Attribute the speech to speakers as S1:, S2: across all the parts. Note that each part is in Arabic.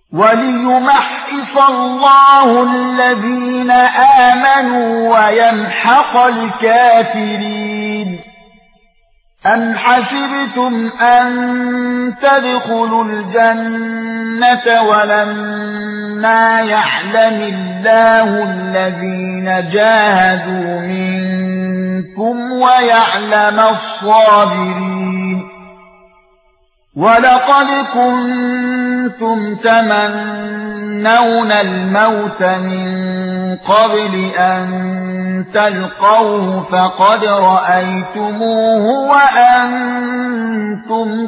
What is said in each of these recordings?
S1: وَلِيُمَحِّصَ اللَّهُ الَّذِينَ آمَنُوا وَيَمْحَقَ الْكَافِرِينَ. أَمْ حَسِبْتُمْ أَن تَدْخُلُوا الْجَنَّةَ وَلَمَّا يَعْلَمِ اللَّهُ الَّذِينَ جَاهَدُوا مِنكُمْ وَيَعْلَمَ الصَّابِرِينَ. وَلَقَدْ كُنتُمْ تَمَنَّوْنَ الْمَوْتَ مِن قَبْلِ أَن تَلْقَوْهُ فَقَدْ رَأَيْتُمُوهُ وَأَنتُمْ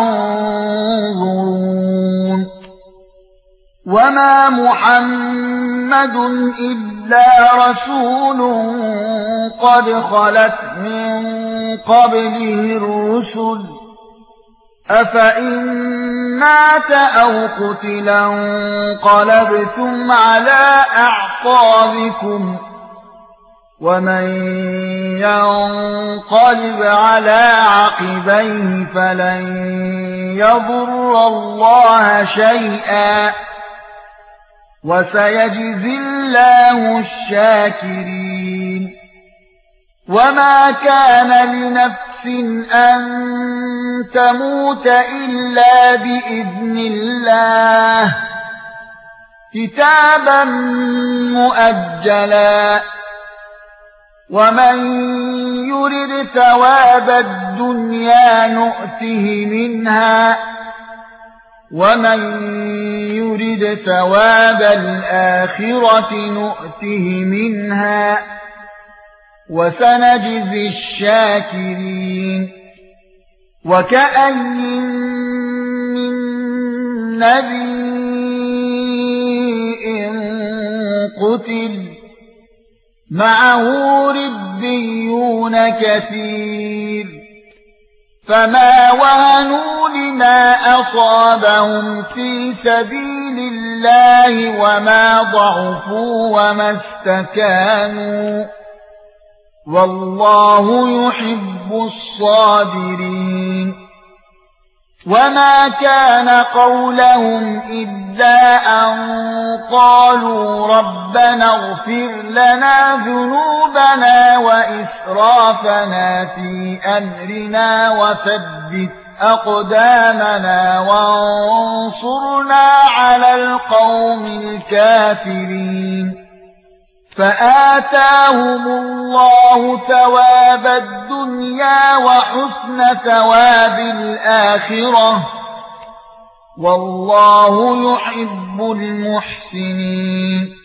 S1: تَنظُرُونَ. وَمَا مُحَمَّدٌ إِلَّا رَسُولٌ قَدْ خَلَتْ مِن قَبْلِهِ الرُّسُلُ أَفَإِن مَّاتَ أَوْ قُتِلَ انقَلَبْتُمْ عَلَى أَعْقَابِكُمْ وَمَن يَنقَلِبْ عَلَى عَقِبَيْهِ فَلَن يَضُرَّ اللَّهَ شَيْئًا وَسَيَجْزِي اللَّهُ الشَّاكِرِينَ. وَمَا كَانَ لِنَفْسٍ أَن تَمُوتَ إِلَّا بِإِذْنِ اللَّهِ كِتَابًا مُؤَجَّلًا. وَمَن يُرِدْ ثَوَابَ الدُّنْيَا نُؤْتِهِ مِنْهَا وَمَن يُرِدْ ثَوَابَ الْآخِرَةِ نُؤْتِهِ مِنْهَا وَسَنَجْزِي الشَّاكِرِينَ. وَكَأَيِّن مِّن نَّبِيٍّ قُتِلَ مَعَهُ رِبِّيُّونَ كَثِيرٌ فَمَا وَهَنُوا لِمَا أَصَابَهُمْ فِي سَبِيلِ اللَّهِ وَمَا ضَعُفُوا وَمَا اسْتَكَانُوا وَاللَّهُ يُحِبُّ الصَّابِرِينَ. وَمَا كَانَ قَوْلَهُمْ إِلَّا أَن قَالُوا رَبَّنَا اغْفِرْ لَنَا ذُنُوبَنَا وَإِسْرَافَنَا فِي أَمْرِنَا وَثَبِّتْ أَقْدَامَنَا وَانصُرْنَا عَلَى الْقَوْمِ الْكَافِرِينَ. فَآتَاهُمُ اللَّهُ ثَوَابَ الدُّنْيَا وَحُسْنَ ثَوَابِ الْآخِرَةِ وَاللَّهُ يُحِبُّ الْمُحْسِنِينَ.